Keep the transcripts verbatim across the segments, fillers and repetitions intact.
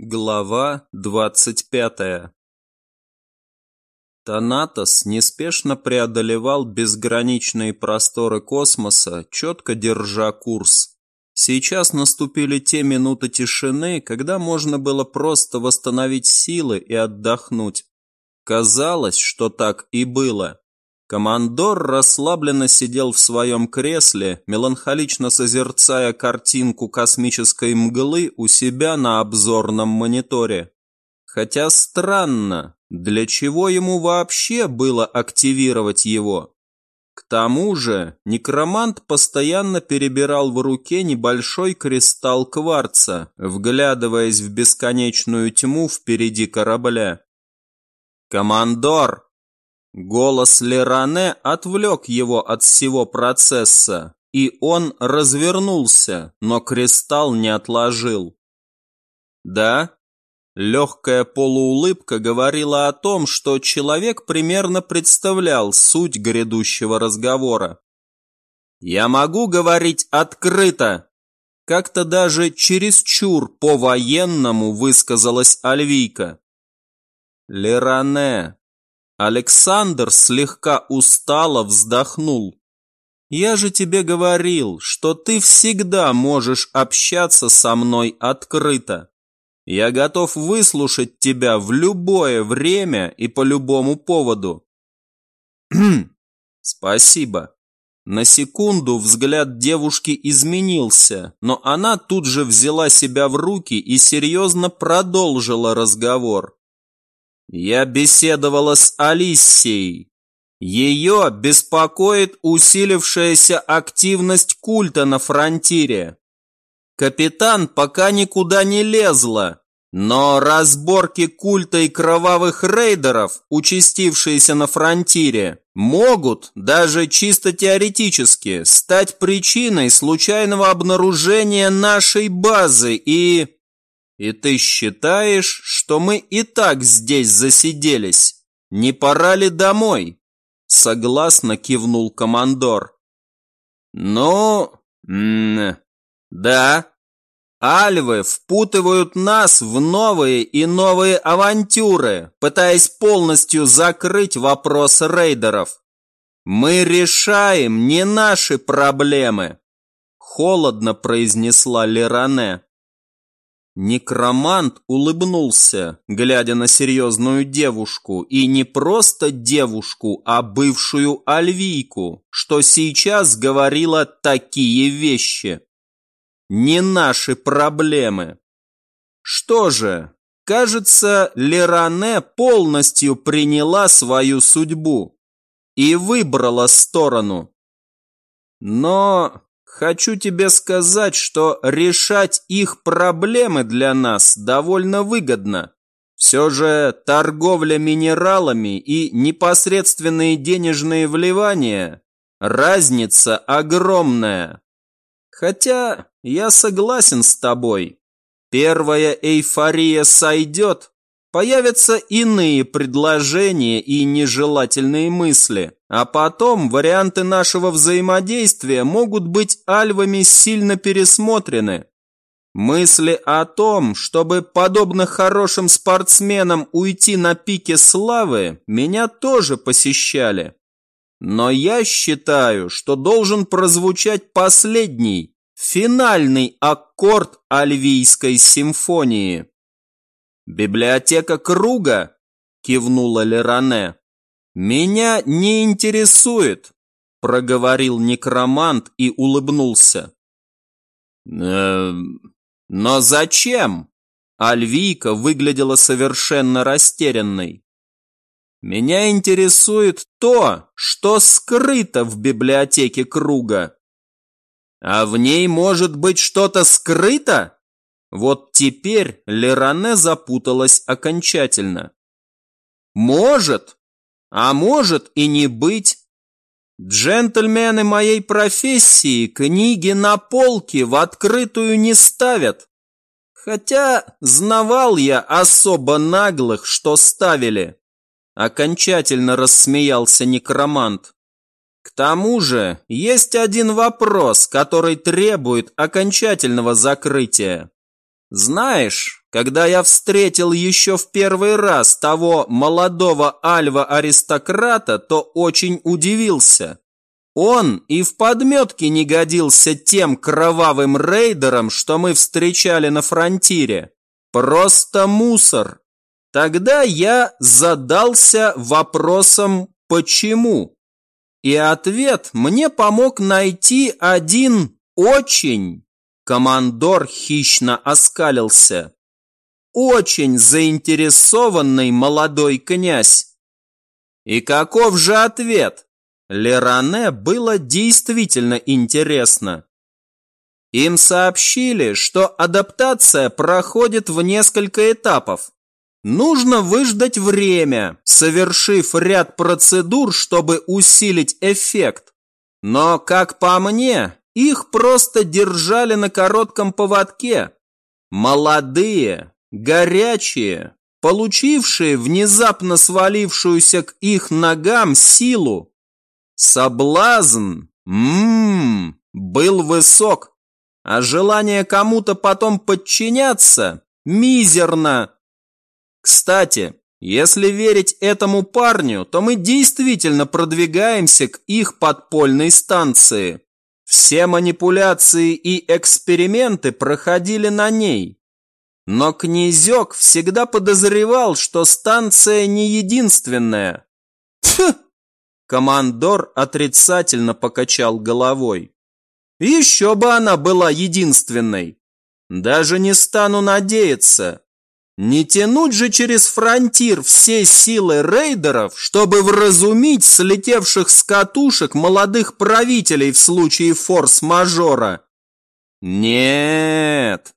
Глава двадцать пятая. Танатос неспешно преодолевал безграничные просторы космоса, четко держа курс. Сейчас наступили те минуты тишины, когда можно было просто восстановить силы и отдохнуть. Казалось, что так и было. Командор расслабленно сидел в своем кресле, меланхолично созерцая картинку космической мглы у себя на обзорном мониторе. Хотя странно, для чего ему вообще было активировать его? К тому же некромант постоянно перебирал в руке небольшой кристалл кварца, вглядываясь в бесконечную тьму впереди корабля. «Командор!» Голос Леране отвлек его от всего процесса, и он развернулся, но кристалл не отложил. «Да?» Легкая полуулыбка говорила о том, что человек примерно представлял суть грядущего разговора. «Я могу говорить открыто!» Как-то даже чересчур по-военному высказалась Альвийка. «Леране!» Александр слегка устало вздохнул. «Я же тебе говорил, что ты всегда можешь общаться со мной открыто. Я готов выслушать тебя в любое время и по любому поводу». «Спасибо». На секунду взгляд девушки изменился, но она тут же взяла себя в руки и серьезно продолжила разговор. «Я беседовала с Алиссией. Ее беспокоит усилившаяся активность культа на фронтире. Капитан пока никуда не лезла, но разборки культа и кровавых рейдеров, участившиеся на фронтире, могут, даже чисто теоретически, стать причиной случайного обнаружения нашей базы и... И ты считаешь, что мы и так здесь засиделись? Не пора ли домой?» Согласно кивнул командор. «Ну, да. Альвы впутывают нас в новые и новые авантюры, пытаясь полностью закрыть вопрос рейдеров. Мы решаем не наши проблемы», холодно произнесла Леране. Некромант улыбнулся, глядя на серьезную девушку, и не просто девушку, а бывшую Альвийку, что сейчас говорила такие вещи. Не наши проблемы. Что же, кажется, Леране полностью приняла свою судьбу и выбрала сторону. Но... Хочу тебе сказать, что решать их проблемы для нас довольно выгодно. Все же торговля минералами и непосредственные денежные вливания – разница огромная. Хотя я согласен с тобой. Первая эйфория сойдет, появятся иные предложения и нежелательные мысли. А потом варианты нашего взаимодействия могут быть альвами сильно пересмотрены. Мысли о том, чтобы, подобно хорошим спортсменам, уйти на пике славы, меня тоже посещали. Но я считаю, что должен прозвучать последний, финальный аккорд Альвийской симфонии. «Библиотека круга?» – кивнула Леране. «Меня не интересует», – проговорил некромант и улыбнулся. «Эм, но зачем?» Альвийка выглядела совершенно растерянной. «Меня интересует то, что скрыто в библиотеке круга». «А в ней может быть что-то скрыто?» Вот теперь Леране запуталась окончательно. «Может, а может и не быть. Джентльмены моей профессии книги на полке в открытую не ставят. Хотя знавал я особо наглых, что ставили». Окончательно рассмеялся некромант. «К тому же есть один вопрос, который требует окончательного закрытия. Знаешь, когда я встретил еще в первый раз того молодого альва-аристократа, то очень удивился. Он и в подметке не годился тем кровавым рейдерам, что мы встречали на фронтире. Просто мусор. Тогда я задался вопросом «почему?». И ответ мне помог найти один очень, командор хищно оскалился, очень заинтересованный молодой князь. И каков же ответ? Леране было действительно интересно. Им сообщили, что адаптация проходит в несколько этапов. Нужно выждать время, совершив ряд процедур, чтобы усилить эффект. Но, как по мне, их просто держали на коротком поводке. Молодые, горячие, получившие внезапно свалившуюся к их ногам силу. Соблазн, ммм, был высок, а желание кому-то потом подчиняться мизерно. Кстати, если верить этому парню, то мы действительно продвигаемся к их подпольной станции. Все манипуляции и эксперименты проходили на ней. Но князек всегда подозревал, что станция не единственная. Тьфу! Командор отрицательно покачал головой. Еще бы она была единственной. Даже не стану надеяться. Не тянуть же через фронтир все силы рейдеров, чтобы вразумить слетевших с катушек молодых правителей в случае форс-мажора. Нет.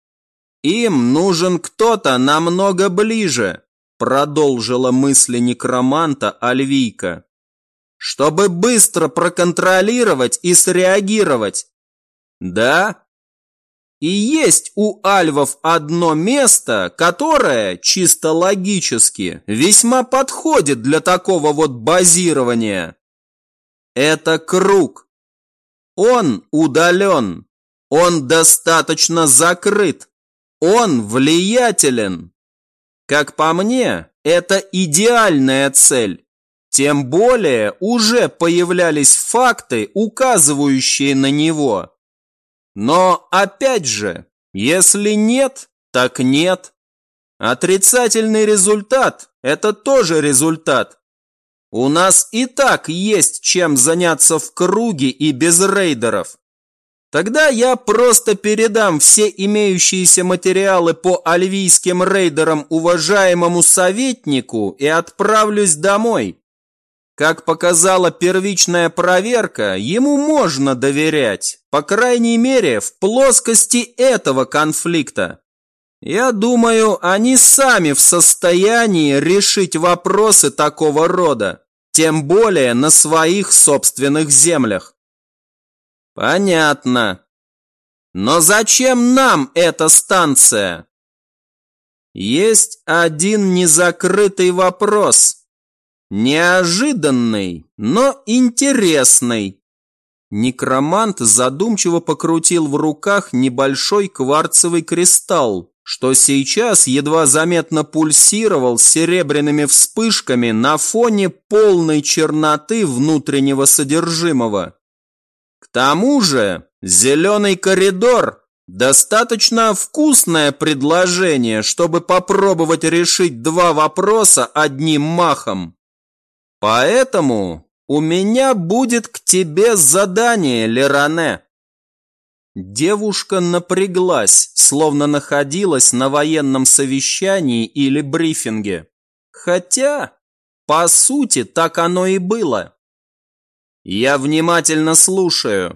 Им нужен кто-то намного ближе, продолжила мысли некроманта Альвийка, чтобы быстро проконтролировать и среагировать. Да? И есть у альвов одно место, которое, чисто логически, весьма подходит для такого вот базирования. Это круг. Он удален. Он достаточно закрыт. Он влиятелен. Как по мне, это идеальная цель. Тем более уже появлялись факты, указывающие на него. Но опять же, если нет, так нет. Отрицательный результат – это тоже результат. У нас и так есть чем заняться в круге и без рейдеров. Тогда я просто передам все имеющиеся материалы по альвийским рейдерам уважаемому советнику и отправлюсь домой. Как показала первичная проверка, ему можно доверять, по крайней мере, в плоскости этого конфликта. Я думаю, они сами в состоянии решить вопросы такого рода, тем более на своих собственных землях. Понятно. Но зачем нам эта станция? Есть один незакрытый вопрос. Неожиданный, но интересный. Некромант задумчиво покрутил в руках небольшой кварцевый кристалл, что сейчас едва заметно пульсировал серебряными вспышками на фоне полной черноты внутреннего содержимого. К тому же, зеленый коридор – достаточно вкусное предложение, чтобы попробовать решить два вопроса одним махом. Поэтому у меня будет к тебе задание, Леране. Девушка напряглась, словно находилась на военном совещании или брифинге. Хотя, по сути, так оно и было. Я внимательно слушаю.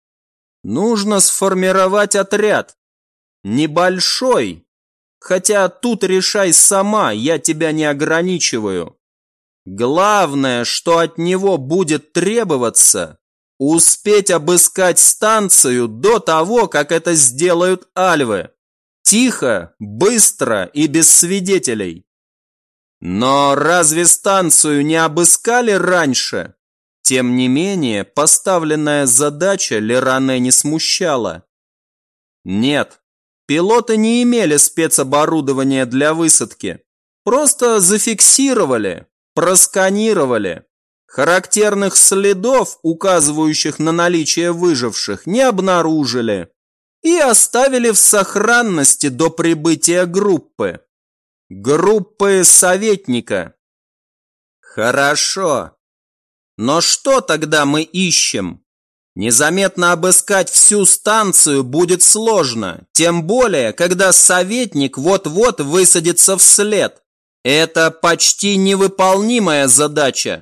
Нужно сформировать отряд. Небольшой, хотя тут решай сама, я тебя не ограничиваю. Главное, что от него будет требоваться, успеть обыскать станцию до того, как это сделают альвы. Тихо, быстро и без свидетелей. Но разве станцию не обыскали раньше? Тем не менее, поставленная задача Леране не смущала. Нет, Пилоты не имели спецоборудования для высадки. Просто зафиксировали, просканировали. Характерных следов, указывающих на наличие выживших, не обнаружили. И оставили в сохранности до прибытия группы. Группы советника. Хорошо. Но что тогда мы ищем? Незаметно обыскать всю станцию будет сложно, тем более, когда советник вот-вот высадится вслед. Это почти невыполнимая задача.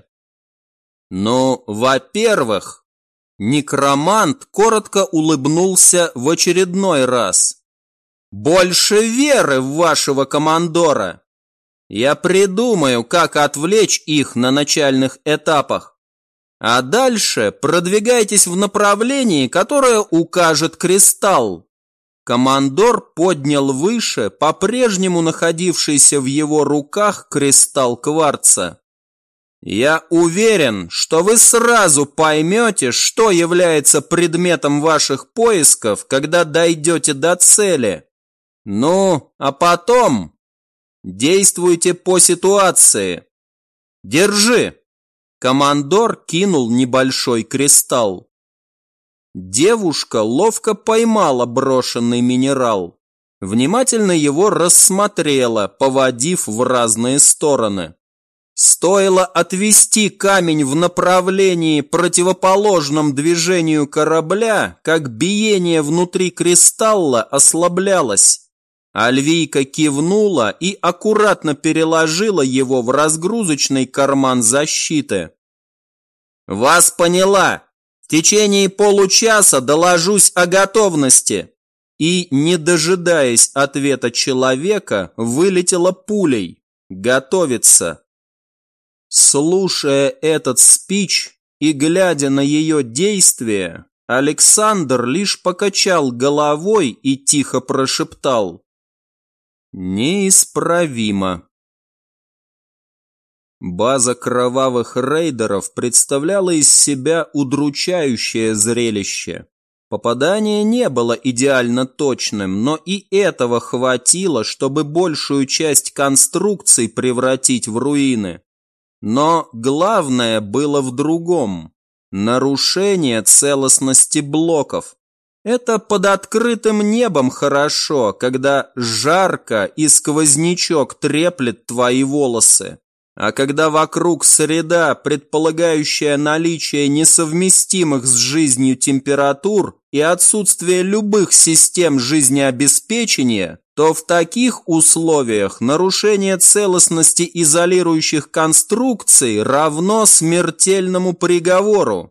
Ну, во-первых, некромант коротко улыбнулся в очередной раз. Больше веры в вашего командора. Я придумаю, как отвлечь их на начальных этапах. А дальше продвигайтесь в направлении, которое укажет кристалл. Командор поднял выше по-прежнему находившийся в его руках кристалл кварца. Я уверен, что вы сразу поймете, что является предметом ваших поисков, когда дойдете до цели. Ну, а потом действуйте по ситуации. Держи. Командор кинул небольшой кристалл. Девушка ловко поймала брошенный минерал. Внимательно его рассмотрела, поводив в разные стороны. Стоило отвести камень в направлении, противоположном движению корабля, как биение внутри кристалла ослаблялось. Альвийка кивнула и аккуратно переложила его в разгрузочный карман защиты. «Вас поняла! В течение получаса доложусь о готовности!» И, не дожидаясь ответа человека, вылетела пулей. «Готовиться!» Слушая этот спич и глядя на ее действия, Александр лишь покачал головой и тихо прошептал: «Неисправимо». База кровавых рейдеров представляла из себя удручающее зрелище. Попадание не было идеально точным, но и этого хватило, чтобы большую часть конструкций превратить в руины. Но главное было в другом – нарушение целостности блоков. Это под открытым небом хорошо, когда жарко и сквознячок треплет твои волосы. А когда вокруг среда, предполагающая наличие несовместимых с жизнью температур и отсутствие любых систем жизнеобеспечения, то в таких условиях нарушение целостности изолирующих конструкций равно смертельному приговору.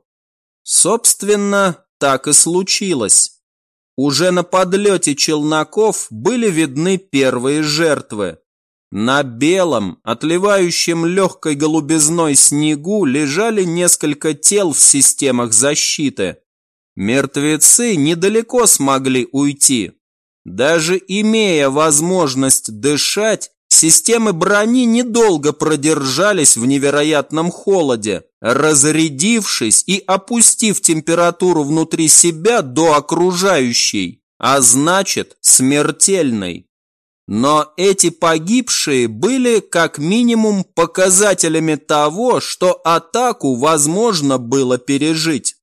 Собственно, так и случилось. Уже на подлете челноков были видны первые жертвы. На белом, отливающем легкой голубизной снегу лежали несколько тел в системах защиты. Мертвецы недалеко смогли уйти. Даже имея возможность дышать, системы брони недолго продержались в невероятном холоде, разрядившись и опустив температуру внутри себя до окружающей, а значит, смертельной. Но эти погибшие были как минимум показателями того, что атаку возможно было пережить.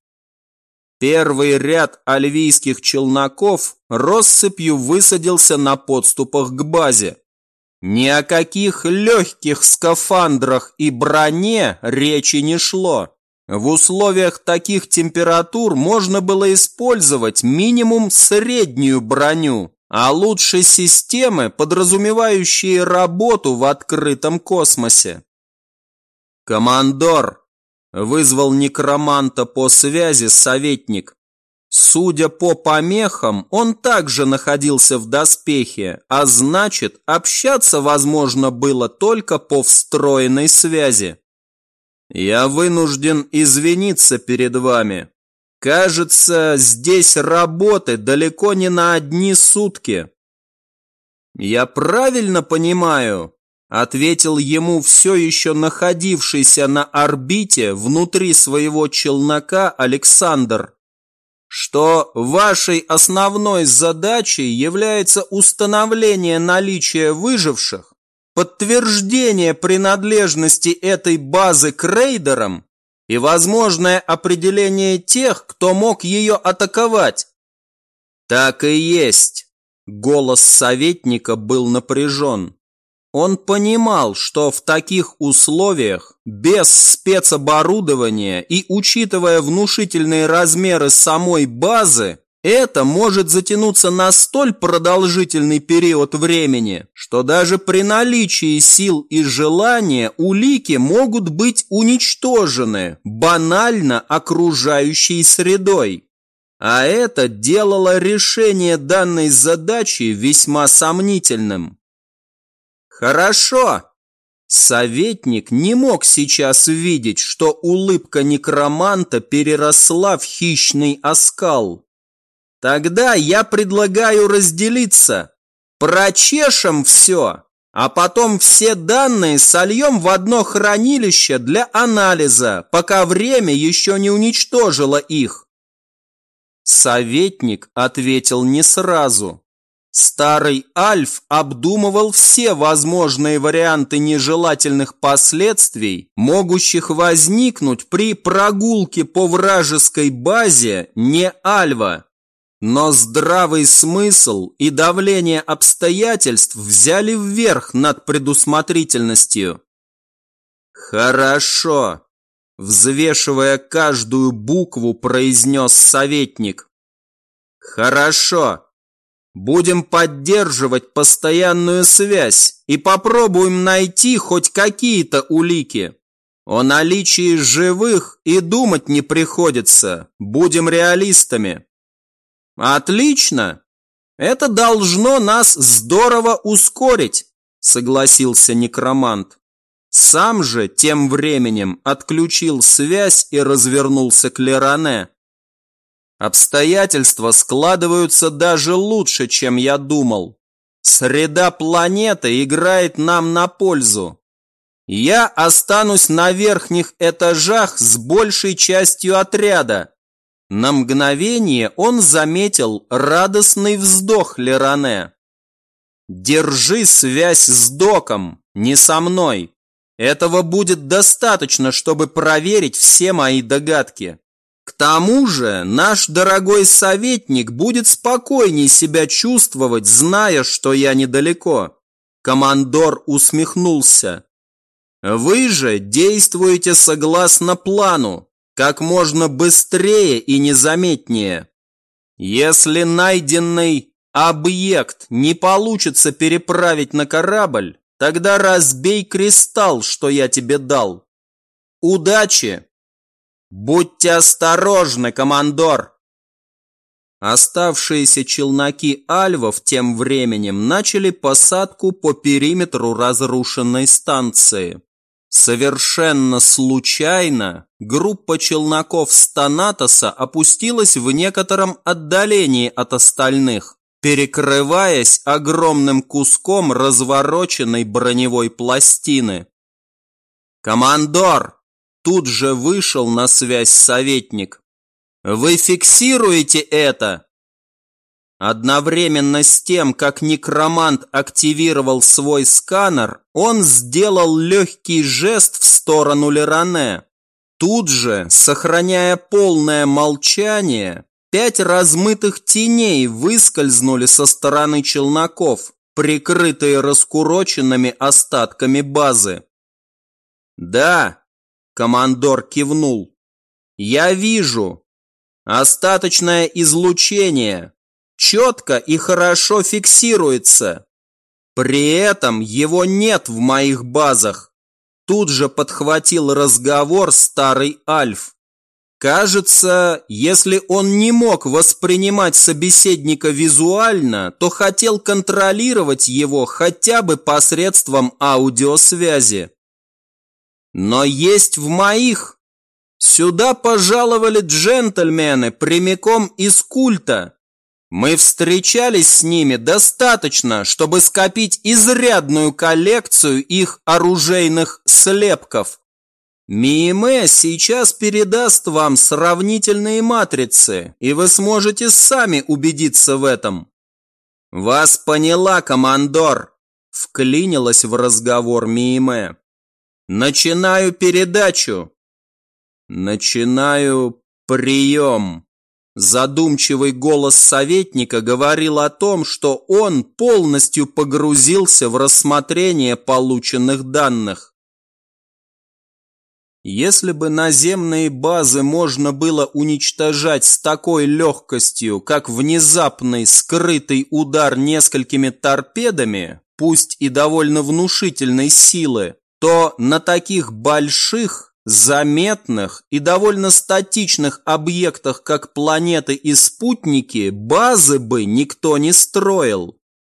Первый ряд альвийских челноков россыпью высадился на подступах к базе. Ни о каких легких скафандрах и броне речи не шло. В условиях таких температур можно было использовать минимум среднюю броню, а лучше системы, подразумевающие работу в открытом космосе. «Командор!» – вызвал некроманта по связи советник. Судя по помехам, он также находился в доспехе, а значит, общаться возможно было только по встроенной связи. «Я вынужден извиниться перед вами. Кажется, здесь работы далеко не на одни сутки». «Я правильно понимаю?» – ответил ему все еще находившийся на орбите внутри своего челнока Александр. что вашей основной задачей является установление наличия выживших, подтверждение принадлежности этой базы к рейдерам и возможное определение тех, кто мог ее атаковать. Так и есть. Голос советника был напряжен. Он понимал, что в таких условиях, без спецоборудования и учитывая внушительные размеры самой базы, это может затянуться на столь продолжительный период времени, что даже при наличии сил и желания улики могут быть уничтожены банально окружающей средой. А это делало решение данной задачи весьма сомнительным. Хорошо. Советник не мог сейчас видеть, что улыбка некроманта переросла в хищный оскал. Тогда я предлагаю разделиться. Прочешем все, а потом все данные сольем в одно хранилище для анализа, пока время еще не уничтожило их. Советник ответил не сразу. Старый Альф обдумывал все возможные варианты нежелательных последствий, могущих возникнуть при прогулке по вражеской базе не Альва. Но здравый смысл и давление обстоятельств взяли вверх над предусмотрительностью. «Хорошо», – взвешивая каждую букву, произнес советник. «Хорошо. Будем поддерживать постоянную связь и попробуем найти хоть какие-то улики. О наличии живых и думать не приходится, будем реалистами». «Отлично! Это должно нас здорово ускорить», – согласился некромант. Сам же тем временем отключил связь и развернулся к Леране. «Обстоятельства складываются даже лучше, чем я думал. Среда планеты играет нам на пользу. Я останусь на верхних этажах с большей частью отряда». На мгновение он заметил радостный вздох Леране. «Держи связь с доком, не со мной. Этого будет достаточно, чтобы проверить все мои догадки. К тому же наш дорогой советник будет спокойней себя чувствовать, зная, что я недалеко». Командор усмехнулся. «Вы же действуете согласно плану, как можно быстрее и незаметнее. Если найденный объект не получится переправить на корабль, тогда разбей кристалл, что я тебе дал. Удачи! Будьте осторожны, командор!» Оставшиеся челноки альвов тем временем начали посадку по периметру разрушенной станции. Совершенно случайно группа челноков Станатоса опустилась в некотором отдалении от остальных, перекрываясь огромным куском развороченной броневой пластины. «Командор!» – тут же вышел на связь советник. «Вы фиксируете это?» Одновременно с тем, как некромант активировал свой сканер, он сделал легкий жест в сторону Леране. Тут же, сохраняя полное молчание, пять размытых теней выскользнули со стороны челноков, прикрытые раскуроченными остатками базы. «Да», – командор кивнул, – «я вижу. Остаточное излучение. Четко и хорошо фиксируется. При этом его нет в моих базах». Тут же подхватил разговор старый Альф. Кажется, если он не мог воспринимать собеседника визуально, то хотел контролировать его хотя бы посредством аудиосвязи. «Но есть в моих. Сюда пожаловали джентльмены прямиком из культа. Мы встречались с ними достаточно, чтобы скопить изрядную коллекцию их оружейных слепков. Мииме сейчас передаст вам сравнительные матрицы, и вы сможете сами убедиться в этом. Вас поняла, командор, вклинилась в разговор Мииме. Начинаю передачу. Начинаю прием. Задумчивый голос советника говорил о том, что он полностью погрузился в рассмотрение полученных данных. Если бы наземные базы можно было уничтожать с такой легкостью, как внезапный скрытый удар несколькими торпедами, пусть и довольно внушительной силы, то на таких больших, заметных и довольно статичных объектах, как планеты и спутники, базы бы никто не строил.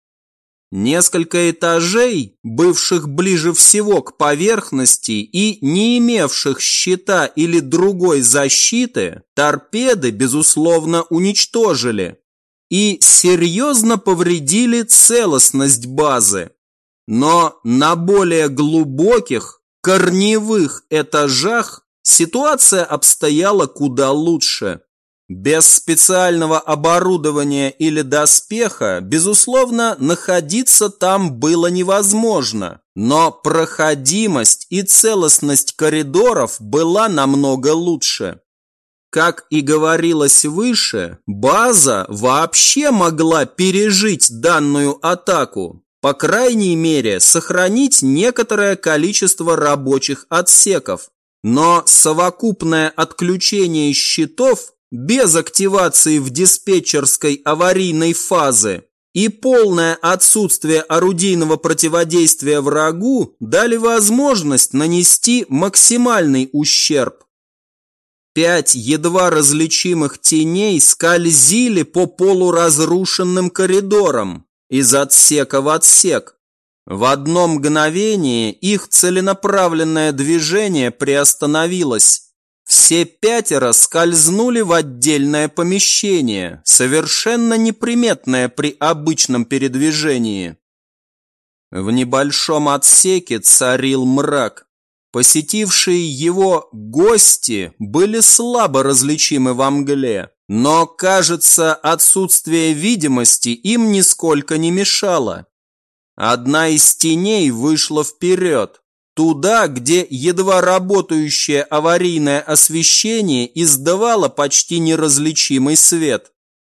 Несколько этажей, бывших ближе всего к поверхности и не имевших щита или другой защиты, торпеды, безусловно, уничтожили и серьезно повредили целостность базы. Но на более глубоких, корневых этажах ситуация обстояла куда лучше. Без специального оборудования или доспеха, безусловно, находиться там было невозможно, но проходимость и целостность коридоров была намного лучше. Как и говорилось выше, база вообще могла пережить данную атаку, по крайней мере, сохранить некоторое количество рабочих отсеков, но совокупное отключение щитов без активации в диспетчерской аварийной фазы и полное отсутствие орудийного противодействия врагу дали возможность нанести максимальный ущерб. Пять едва различимых теней скользили по полуразрушенным коридорам из отсека в отсек. В одно мгновение их целенаправленное движение приостановилось. Все пятеро скользнули в отдельное помещение, совершенно неприметное при обычном передвижении. В небольшом отсеке царил мрак. Посетившие его гости были слабо различимы во мгле, но, кажется, отсутствие видимости им нисколько не мешало. Одна из теней вышла вперед. Туда, где едва работающее аварийное освещение издавало почти неразличимый свет.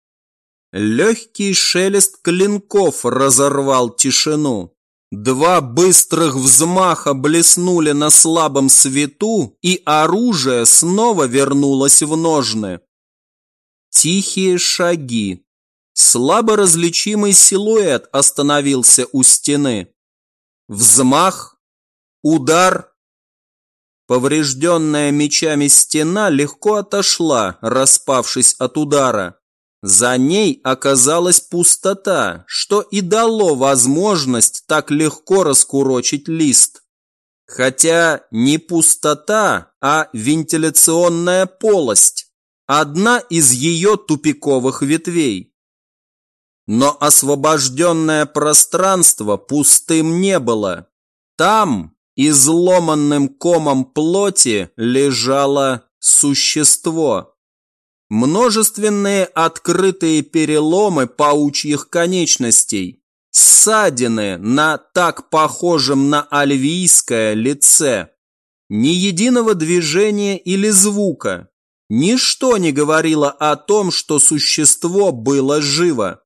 Легкий шелест клинков разорвал тишину. Два быстрых взмаха блеснули на слабом свету, и оружие снова вернулось в ножны. Тихие шаги. Слабо различимый силуэт остановился у стены. Взмах. Удар. Поврежденная мечами стена легко отошла, распавшись от удара. За ней оказалась пустота, что и дало возможность так легко раскурочить лист. Хотя не пустота, а вентиляционная полость. Одна из ее тупиковых ветвей. Но освобожденное пространство пустым не было. Там изломанным комом плоти лежало существо. Множественные открытые переломы паучьих конечностей, ссадины на так похожем на альвийское лице. Ни единого движения или звука. Ничто не говорило о том, что существо было живо.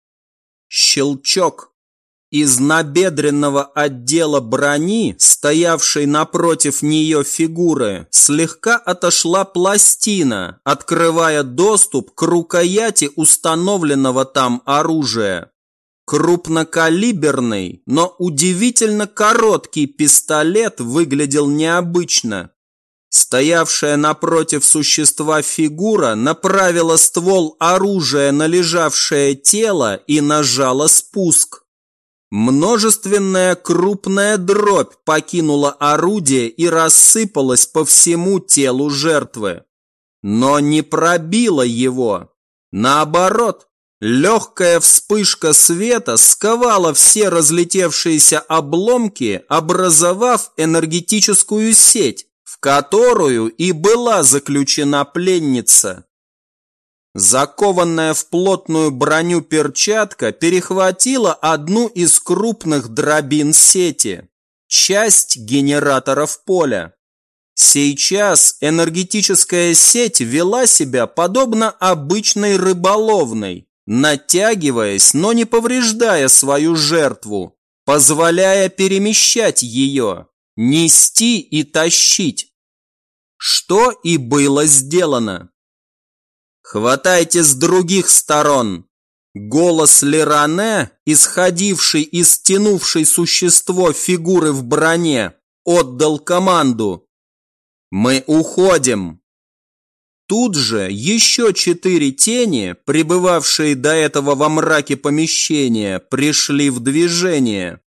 Щелчок. Из набедренного отдела брони, стоявшей напротив нее фигуры, слегка отошла пластина, открывая доступ к рукояти установленного там оружия. Крупнокалиберный, но удивительно короткий пистолет выглядел необычно. Стоявшая напротив существа фигура направила ствол оружия на лежавшее тело и нажала спуск. Множественная крупная дробь покинула орудие и рассыпалась по всему телу жертвы. Но не пробила его. Наоборот, легкая вспышка света сковала все разлетевшиеся обломки, образовав энергетическую сеть, в которую и была заключена пленница. Закованная в плотную броню перчатка перехватила одну из крупных дробин сети, часть генераторов поля. Сейчас энергетическая сеть вела себя подобно обычной рыболовной, натягиваясь, но не повреждая свою жертву, позволяя перемещать ее, нести и тащить. Что и было сделано. «Хватайте с других сторон!» Голос Леране, исходивший из тянувшей существо фигуры в броне, отдал команду. «Мы уходим!» Тут же еще четыре тени, пребывавшие до этого во мраке помещения, пришли в движение.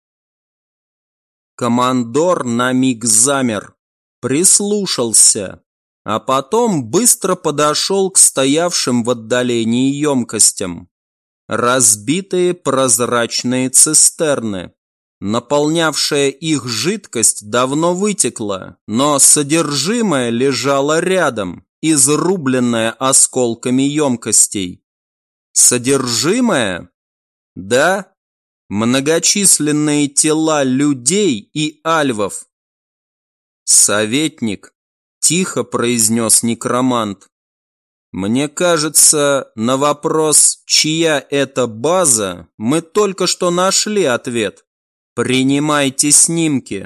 Командор на миг замер, прислушался, а потом быстро подошел к стоявшим в отдалении емкостям. Разбитые прозрачные цистерны. Наполнявшая их жидкость давно вытекла, но содержимое лежало рядом, изрубленное осколками емкостей. Содержимое? Да, многочисленные тела людей и альвов. «Советник», – тихо произнес некромант. «Мне кажется, на вопрос, чья это база, мы только что нашли ответ. Принимайте снимки».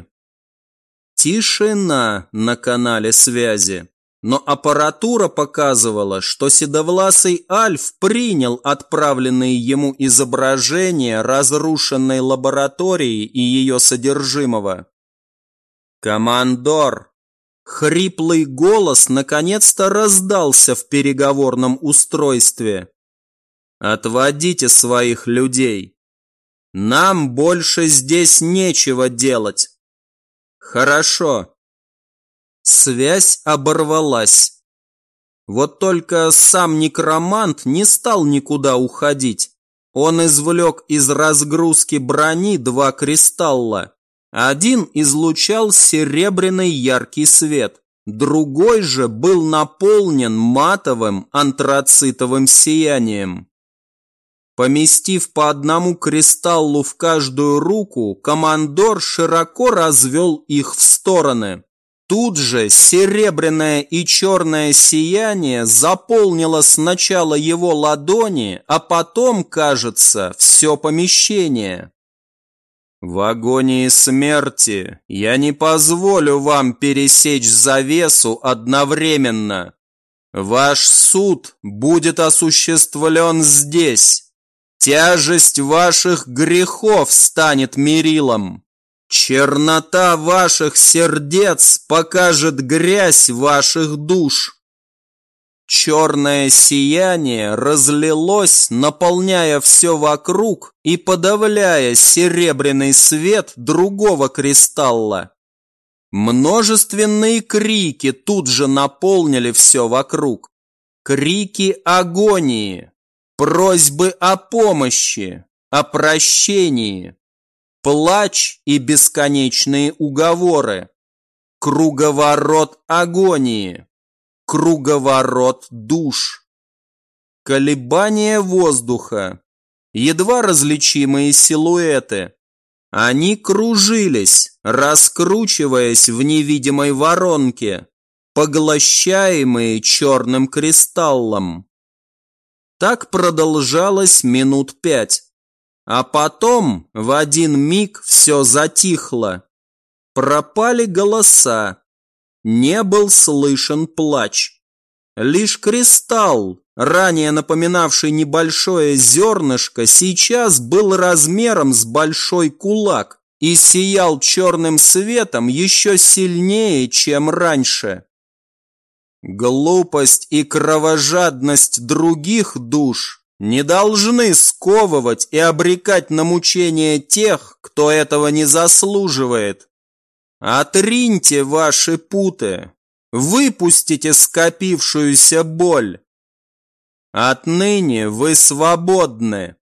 Тишина на канале связи, но аппаратура показывала, что седовласый Альф принял отправленные ему изображения разрушенной лаборатории и ее содержимого. «Командор!» Хриплый голос наконец-то раздался в переговорном устройстве. «Отводите своих людей. Нам больше здесь нечего делать». «Хорошо». Связь оборвалась. Вот только сам некромант не стал никуда уходить. Он извлек из разгрузки брони два кристалла. Один излучал серебряный яркий свет, другой же был наполнен матовым антрацитовым сиянием. Поместив по одному кристаллу в каждую руку, командор широко развел их в стороны. Тут же серебряное и черное сияние заполнило сначала его ладони, а потом, кажется, все помещение. «В агонии смерти я не позволю вам пересечь завесу одновременно. Ваш суд будет осуществлен здесь. Тяжесть ваших грехов станет мерилом. Чернота ваших сердец покажет грязь ваших душ». Черное сияние разлилось, наполняя все вокруг и подавляя серебряный свет другого кристалла. Множественные крики тут же наполнили все вокруг. Крики агонии, просьбы о помощи, о прощении, плач и бесконечные уговоры, круговорот агонии. Круговорот душ. Колебания воздуха. Едва различимые силуэты. Они кружились, раскручиваясь в невидимой воронке, поглощаемые черным кристаллом. Так продолжалось минут пять. А потом в один миг все затихло. Пропали голоса. Не был слышен плач. Лишь кристалл, ранее напоминавший небольшое зернышко, сейчас был размером с большой кулак и сиял черным светом еще сильнее, чем раньше. Глупость и кровожадность других душ не должны сковывать и обрекать на мучения тех, кто этого не заслуживает. Отриньте ваши путы, выпустите скопившуюся боль. Отныне вы свободны.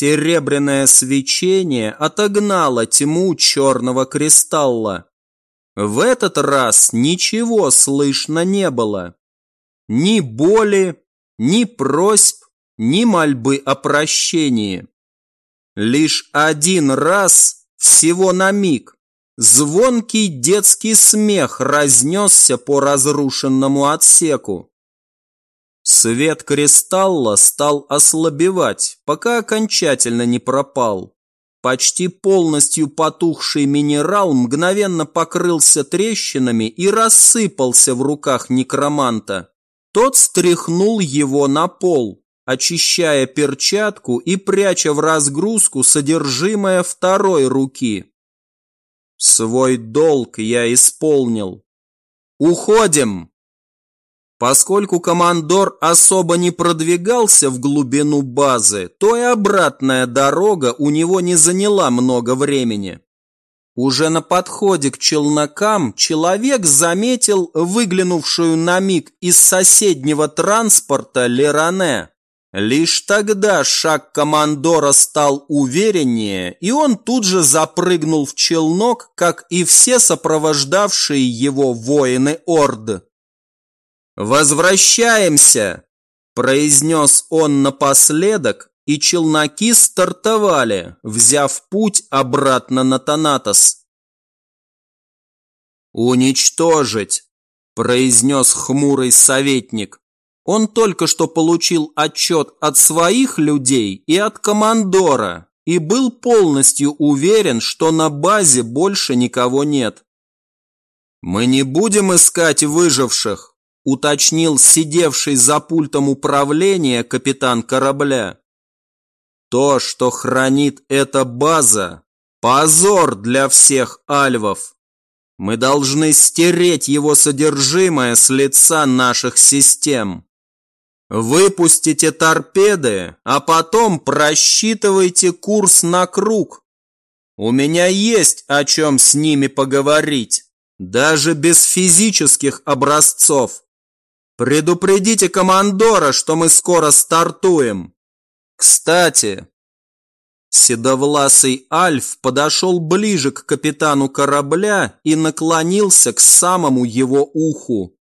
Серебряное свечение отогнало тьму черного кристалла. В этот раз ничего слышно не было. Ни боли, ни просьб, ни мольбы о прощении. Лишь один раз, всего на миг, звонкий детский смех разнесся по разрушенному отсеку. Свет кристалла стал ослабевать, пока окончательно не пропал. Почти полностью потухший минерал мгновенно покрылся трещинами и рассыпался в руках некроманта. Тот стряхнул его на пол, очищая перчатку и пряча в разгрузку содержимое второй руки. Свой долг я исполнил. Уходим! Поскольку командор особо не продвигался в глубину базы, то и обратная дорога у него не заняла много времени. Уже на подходе к челнокам человек заметил выглянувшую на миг из соседнего транспорта Леране. Лишь тогда шаг командора стал увереннее, и он тут же запрыгнул в челнок, как и все сопровождавшие его воины Орды. «Возвращаемся!» – произнес он напоследок, и челноки стартовали, взяв путь обратно на Танатос. «Уничтожить!» – произнес хмурый советник. Он только что получил отчет от своих людей и от командора и был полностью уверен, что на базе больше никого нет. «Мы не будем искать выживших», – уточнил сидевший за пультом управления капитан корабля. «То, что хранит эта база, позор для всех альвов. Мы должны стереть его содержимое с лица наших систем. Выпустите торпеды, а потом просчитывайте курс на круг. У меня есть о чем с ними поговорить, даже без физических образцов. Предупредите командора, что мы скоро стартуем. Кстати...» Седовласый Альф подошел ближе к капитану корабля и наклонился к самому его уху.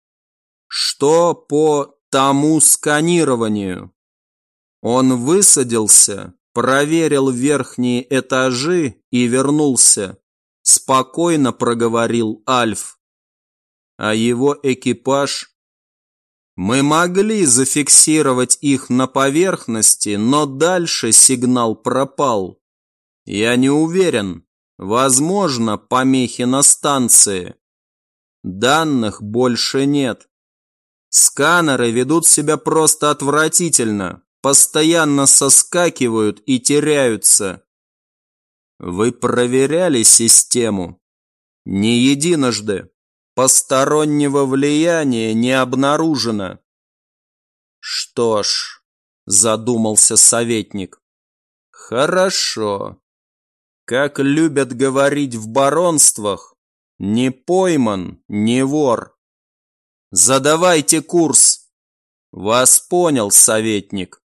«Что по тому сканированию?» Он высадился, проверил верхние этажи и вернулся. Спокойно проговорил Альф. А его экипаж... Мы могли зафиксировать их на поверхности, но дальше сигнал пропал. Я не уверен. Возможно, помехи на станции. Данных больше нет. Сканеры ведут себя просто отвратительно, постоянно соскакивают и теряются. Вы проверяли систему? Не единожды. Постороннего влияния не обнаружено. Что ж, задумался советник. Хорошо. Как любят говорить в баронствах, не пойман, не вор. Задавайте курс. Вас понял, советник.